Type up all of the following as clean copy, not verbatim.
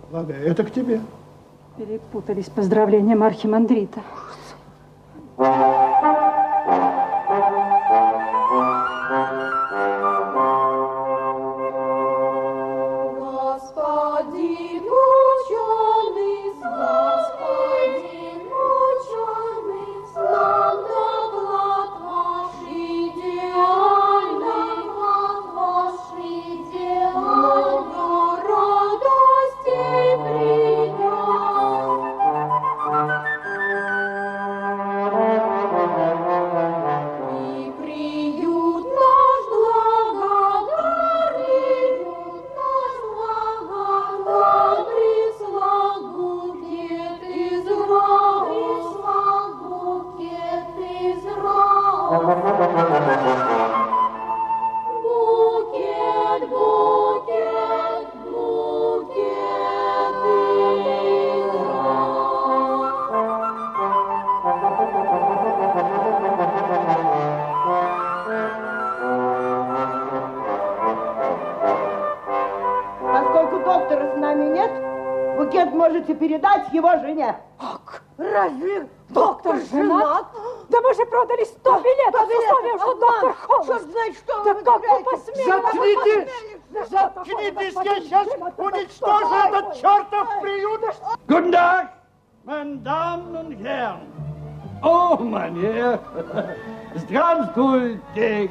Ладно, это к тебе. Перепутались поздравлением архимандрита. Передать его жене. Ах, разве доктор женат? Да мы же продали 100 билетов с условием, что доктор холост. Что значит, что да вы как вы посмели? Заткнитесь! Заткнитесь, я сейчас уничтожу этот чертов приют! Guten Tag, meine Damen und Herren! О, мне! Здравствуйте!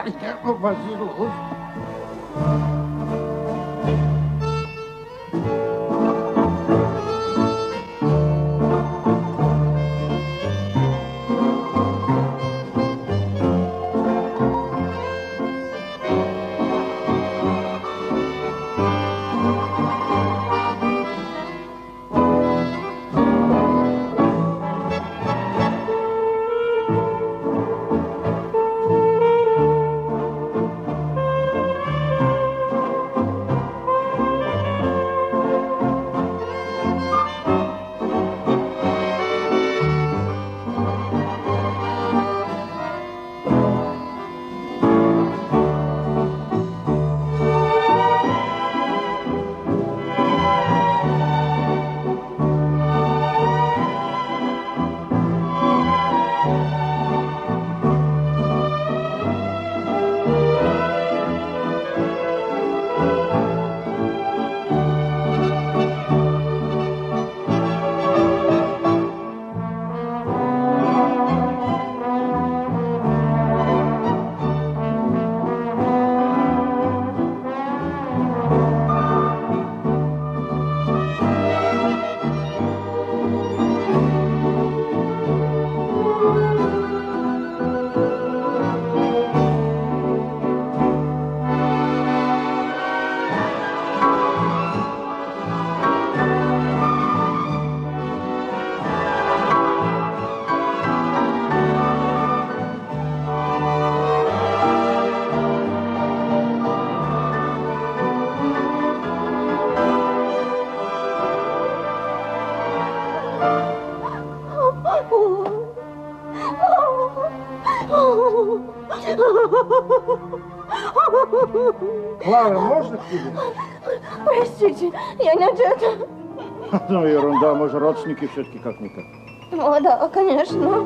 Клара, можно к тебе? Простите, я не одета. Ну, ерунда, мы же родственники все-таки как-никак. О, да, конечно.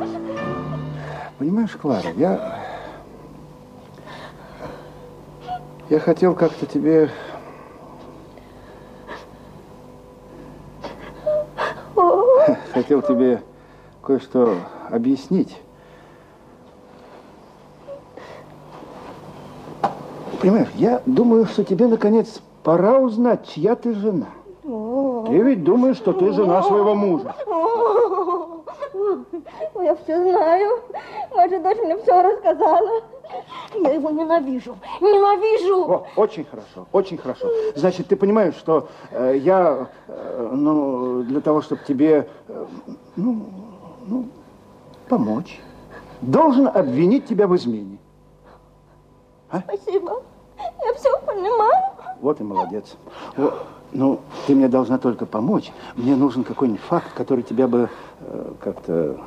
Понимаешь, Клара, я хотел как-то тебе... Хотел тебе кое-что объяснить. Понимаешь, я думаю, что тебе, наконец, пора узнать, чья ты жена. Ты ведь думаешь, что ты жена своего мужа. Я все знаю. Ваша дочь мне все рассказала. Я его ненавижу. Ненавижу. О, очень хорошо, очень хорошо. Значит, ты понимаешь, что я, для того, чтобы тебе, помочь, должен обвинить тебя в измене. А? Спасибо. Я все понимаю. Вот и молодец. Ну, ты мне должна только помочь. Мне нужен какой-нибудь факт, который тебя бы как-то,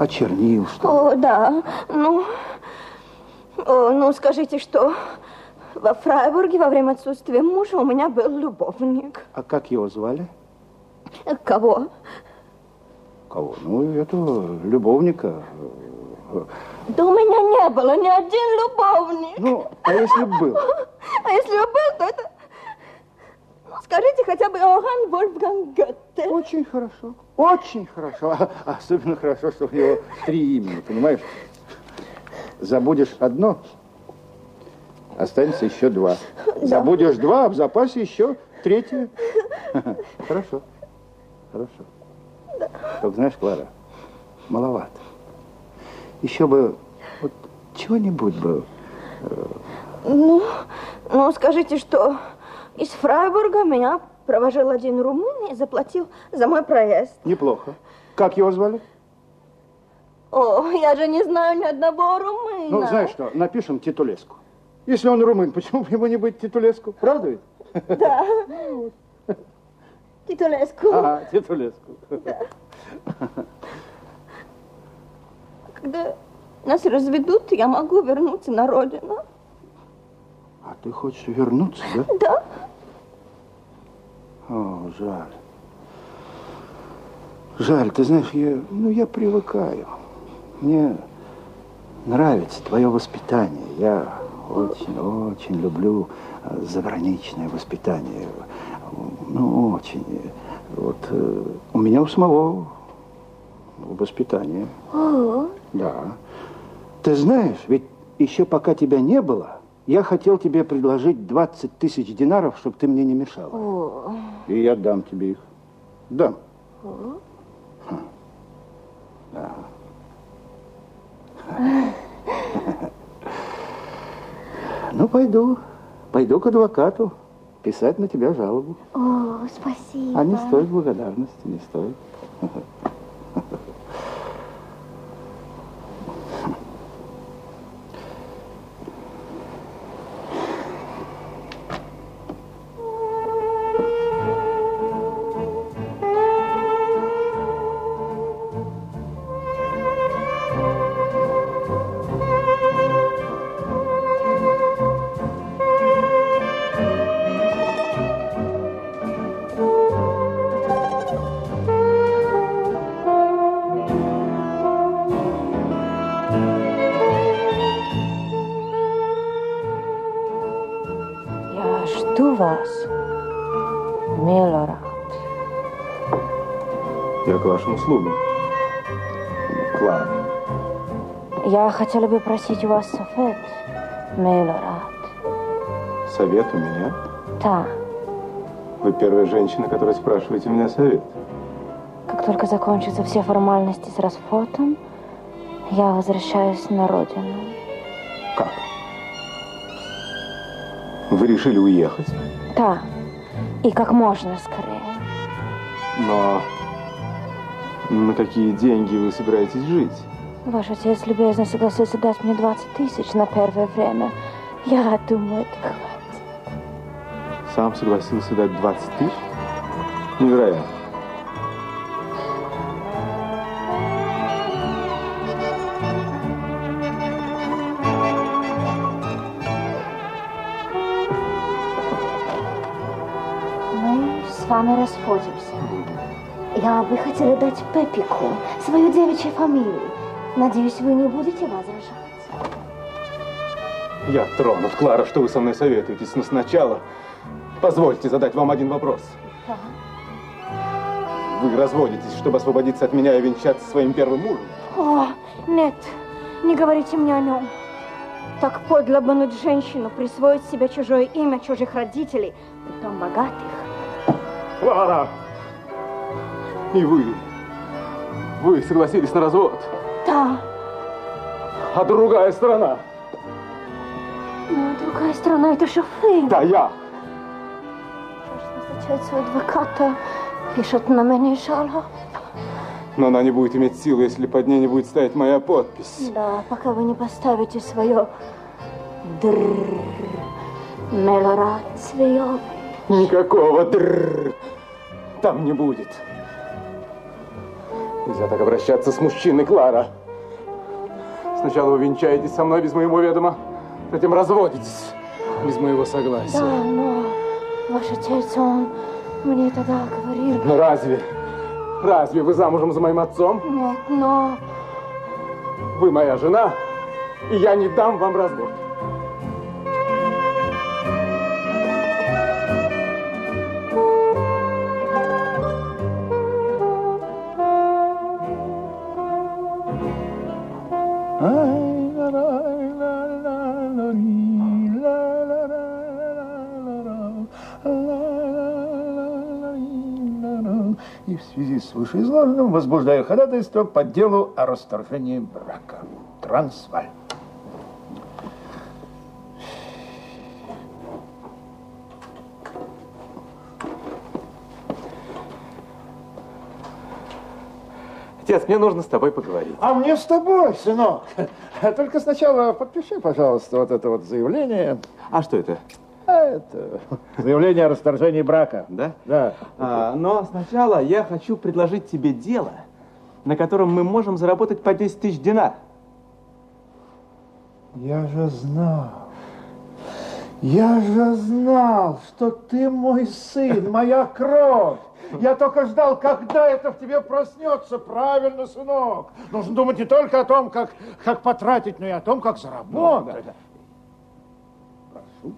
очернил, что ли. О, да. Ну, скажите, что Во Фрайбурге во время отсутствия мужа у меня был любовник. А как его звали? Кого? Кого? Ну, этого любовника. Да у меня не было ни один любовник. Ну, а если бы был? А если бы был, то это... Скажите хотя бы Иоганн Вольфганг Гёте. Очень хорошо. Очень хорошо. Особенно хорошо, что у него 3 имени, понимаешь? Забудешь одно, останется еще 2. Да. Забудешь 2, а в запасе еще 3. Хорошо. Хорошо. Да. Только знаешь, Клара, маловато. Еще бы вот чего-нибудь бы. Ну, скажите, что из Фрайбурга меня провожал один румын и заплатил за мой проезд. Неплохо. Как его звали? О, я же не знаю ни одного румына. Ну, знаешь что, напишем Титулеску. Если он румын, почему бы ему не быть Титулеску? Правда ведь? Да. Титулеску. Ага, Титулеску. Да. Когда нас разведут, я могу вернуться на родину. А ты хочешь вернуться, да? Да. О, жаль. Жаль, ты знаешь, я привыкаю. Мне нравится твое воспитание. Я очень люблю заграничное воспитание. Ну, очень. Вот у меня у самого воспитание. О. Да. Ты знаешь, ведь еще пока тебя не было, я хотел тебе предложить 20 тысяч динаров, чтобы ты мне не мешала. О. И я дам тебе их. Дам. О. Да. Ну, пойду к адвокату писать на тебя жалобу. О, спасибо. А не стоит благодарности, не стоит. Вас, Милорад. Я к вашим услугам. Клара. Я хотела бы просить у вас совет, Милорад. Совет у меня? Да. Вы первая женщина, которая спрашиваете меня совет. Как только закончатся все формальности с расфотом, я возвращаюсь на родину. Как? Вы решили уехать? Да. И как можно скорее. Но на какие деньги вы собираетесь жить? Ваш отец любезно согласился дать мне 20 тысяч на первое время. Я думаю, это хватит. Сам согласился дать 20 тысяч? Невероятно. С вами расходимся. Я бы хотела дать Пеппику свою девичью фамилию. Надеюсь, вы не будете возражать. Я тронут, Клара, что вы со мной советуетесь. Но сначала позвольте задать вам один вопрос. Да. Вы разводитесь, чтобы освободиться от меня и венчаться со своим первым мужем? О, нет, не говорите мне о нем. Так подло обмануть женщину, присвоить себе чужое имя, чужих родителей, притом богатых. Клара! И вы согласились на развод? Да. А другая сторона? Ну, другая сторона, это шофер. Да, я. Что ж, назначается адвоката, пишет на меня жалоб. Но она не будет иметь силы, если под ней не будет стоять моя подпись. Да, пока вы не поставите свое Милорад Свиёвич. Никакого там не будет. Нельзя так обращаться с мужчиной, Клара. Сначала вы венчаетесь со мной без моего ведома, затем разводитесь. без моего согласия. Да, но ваш отец, он мне тогда говорил... Ну разве вы замужем за моим отцом? Нет, но... Вы моя жена, и я не дам вам развод. И в связи с вышеизложенным возбуждаю ходатайство по делу о расторжении брака. Трансваль. Отец, мне нужно с тобой поговорить. А мне с тобой, сынок. Только сначала подпиши, пожалуйста, вот это вот заявление. А что это? Это заявление о расторжении брака. Да? Да. Но сначала я хочу предложить тебе дело, на котором мы можем заработать по 10 тысяч динар. Я же знал, что ты мой сын, моя кровь. Я только ждал, когда это в тебе проснется. Правильно, сынок. Нужно думать не только о том, как потратить, но и о том, как заработать. Да. Прошу.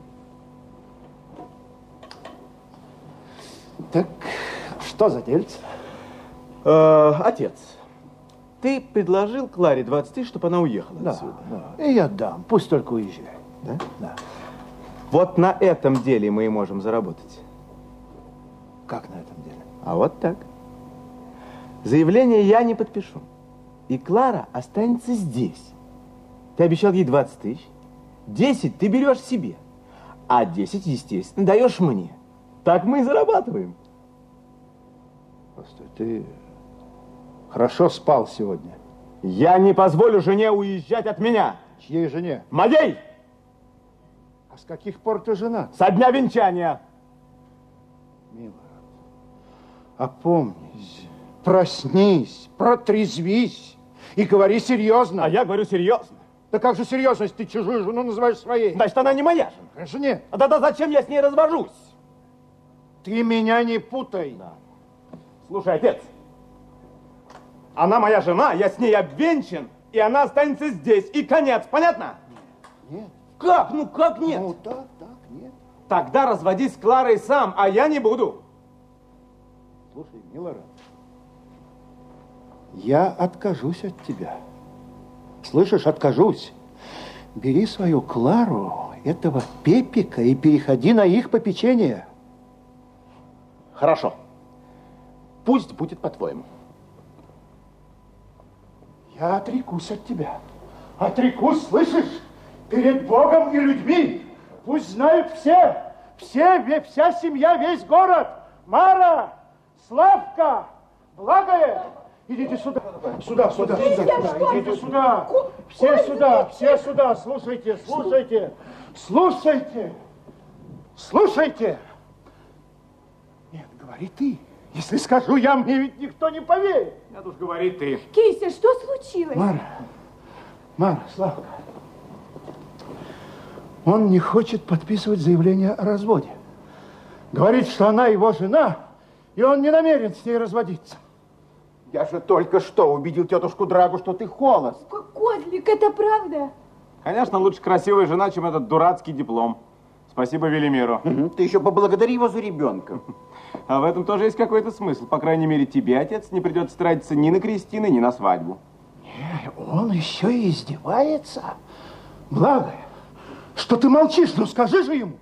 Так, что за дельце? Отец, ты предложил Кларе 20 тысяч, чтобы она уехала отсюда. Да. И я дам, пусть только уезжает. Да? Да. Вот на этом деле мы и можем заработать. Как на этом деле? А вот так. Заявление я не подпишу. И Клара останется здесь. Ты обещал ей 20 тысяч. 10 ты берешь себе. А 10, естественно, даешь мне. Так мы и зарабатываем. Постой, ты хорошо спал сегодня? Я не позволю жене уезжать от меня. Чьей жене? Моей! А с каких пор ты женат? Со дня венчания. Милая, опомнись, проснись, протрезвись и говори серьезно. А я говорю серьезно. Да как же серьезно, если ты чужую жену называешь своей? Значит, она не моя жена. Конечно, нет. А тогда зачем я с ней развожусь? Ты меня не путай. Да. Слушай, отец, она моя жена, я с ней обвенчан, и она останется здесь. И конец, понятно? Нет. Как? Ну как нет? Ну так, нет. Тогда разводись с Кларой сам, а я не буду. Слушай, Милорад, я откажусь от тебя. Слышишь, откажусь. Бери свою Клару, этого Пепика, и переходи на их попечение. Хорошо. Пусть будет по-твоему. Я отрекусь от тебя. Отрекусь, слышишь? Перед Богом и людьми. Пусть знают все, вся семья, весь город. Мара, Славка, Благое. Идите сюда. Сюда. Идите сюда. Все сюда. Слушайте. Нет, говори ты. Если скажу я, мне ведь никто не поверит. Нет уж, говори ты. Кися, что случилось? Мара, Славка. Он не хочет подписывать заявление о разводе. Говорит, что она его жена, и он не намерен с ней разводиться. Я же только что убедил тетушку Драгу, что ты холост. Козлик, это правда? Конечно, лучше красивая жена, чем этот дурацкий диплом. Спасибо Велимиру. Ты еще поблагодари его за ребенка. А в этом тоже есть какой-то смысл. По крайней мере, тебе, отец, не придется тратиться ни на крестины, ни на свадьбу. Он еще и издевается. Благое, что ты молчишь, ну скажи же ему.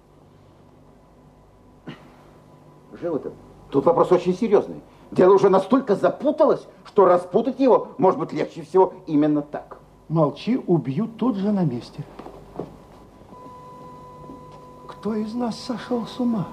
Живо-то, тут вопрос очень серьезный. Дело уже настолько запуталось, что распутать его может быть легче всего именно так. Молчи, убью тут же на месте. Кто из нас сошел с ума?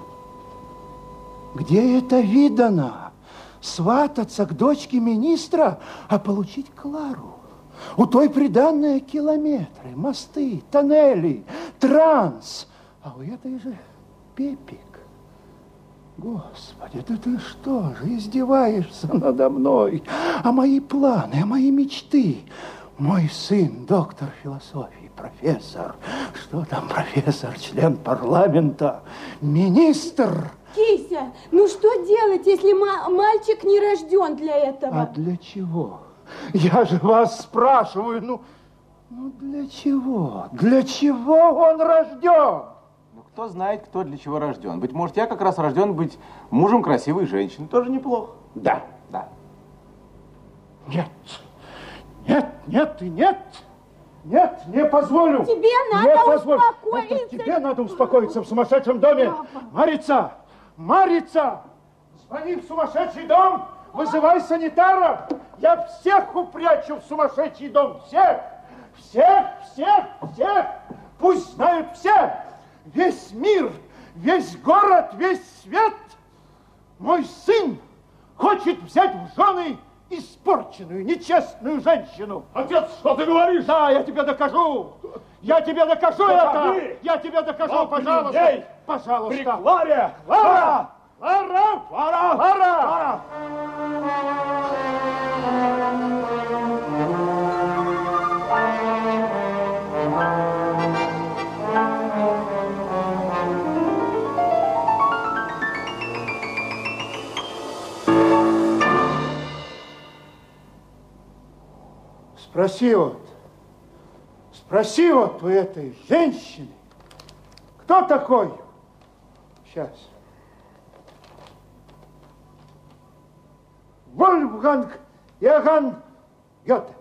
Где это видано? Свататься к дочке министра, а получить Клару. У той приданные километры, мосты, тоннели, транс. А у этой же Пепик. Господи, да ты что же, издеваешься надо мной? А мои планы, а мои мечты? Мой сын, доктор философии, профессор. Что там профессор, член парламента, министр. Кися, ну что делать, если мальчик не рожден для этого? А для чего? Я же вас спрашиваю, ну для чего? Для чего он рожден? Ну, кто знает, кто для чего рожден. Быть может, я как раз рожден быть мужем красивой женщины. Тоже неплохо. Да. Да. Нет, нет, нет и нет. Нет, не позволю. Тебе надо успокоиться. Это тебе надо успокоиться в сумасшедшем доме. Марица, Марица, звони в сумасшедший дом, вызывай санитара. Я всех упрячу в сумасшедший дом. Всех, всех, всех, всех. Пусть знают все. Весь мир, весь город, весь свет. Мой сын хочет взять в жены испорченную, нечестную женщину. Отец, что ты говоришь? Да, я тебе докажу. Я тебе докажу это. Я тебе докажу, пожалуйста. Пожалуйста. При Кларе! Клара! Клара! Клара! Клара! Спроси вот у этой женщины, кто такой? Сейчас. Вольфганг Иоганн Гёте.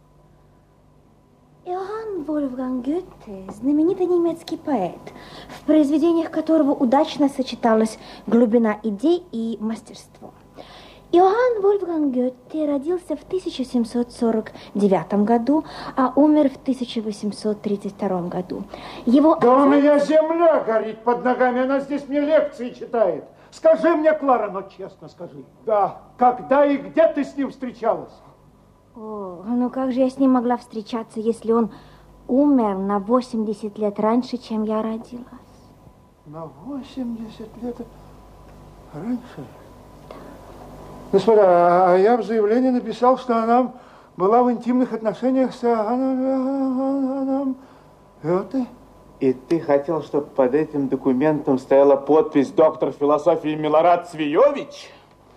Иоганн Вольфганг Гёте – знаменитый немецкий поэт, в произведениях которого удачно сочеталась глубина идей и мастерство. Иоганн Вольфганг Гёте родился в 1749 году, а умер в 1832 году. Его Да у меня земля горит под ногами, она здесь мне лекции читает. Скажи мне, Клара, но честно скажи. Да. Когда и где ты с ним встречалась? О, ну как же я с ним могла встречаться, если он умер на 80 лет раньше, чем я родилась? На 80 лет раньше? Господа, а я в заявлении написал, что она была в интимных отношениях с Иоганном Гёте. И ты хотел, чтобы под этим документом стояла подпись доктор философии Милорад Цвиевич?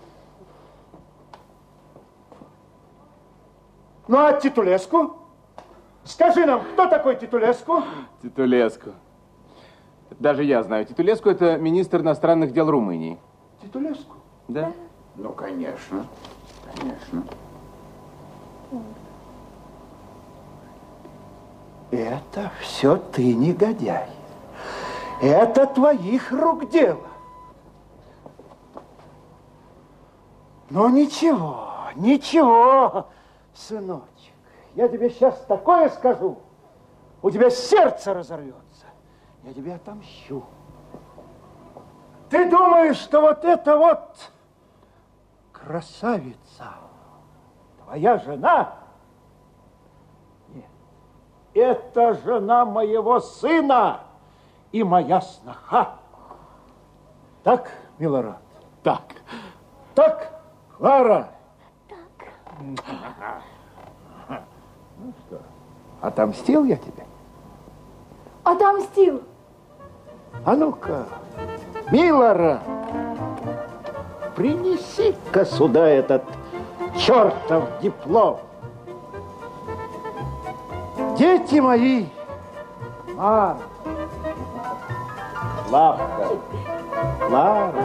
Ну, а Титулеску? Скажи нам, кто такой Титулеску? Титулеску. Даже я знаю. Титулеску – это министр иностранных дел Румынии. Титулеску? Да. Ну, конечно, конечно. Это все ты, негодяй. Это твоих рук дело. Ну, ничего, ничего, сыночек. Я тебе сейчас такое скажу, у тебя сердце разорвется. Я тебе отомщу. Ты думаешь, что вот это вот красавица, твоя жена? Нет, это жена моего сына и моя сноха. Так, Милорад? Так. Так, Клара? Так. Ну что, отомстил я тебе? Отомстил. А ну-ка, Милорад, принеси-ка сюда этот чертов диплом. Дети мои, Мара, Лавка, Лара,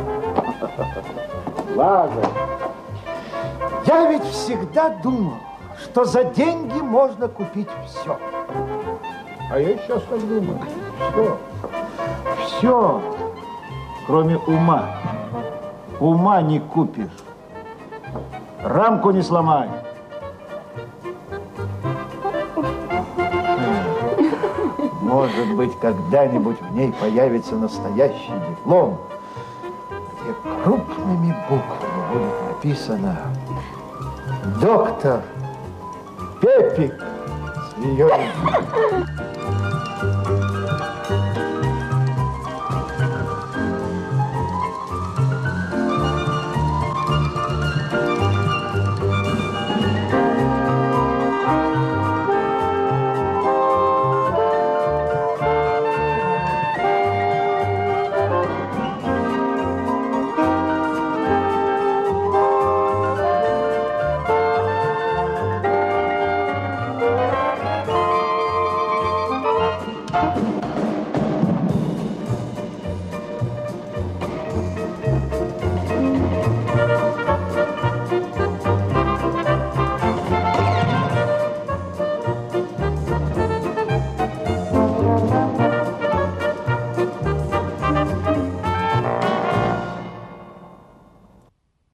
Лазарь. Я ведь всегда думал, что за деньги можно купить все. А я сейчас так думаю. Все. Все, кроме ума. Ума не купишь. Рамку не сломай. Может быть, когда-нибудь в ней появится настоящий диплом, где крупными буквами будет написано «Доктор Пепик Цвиевич».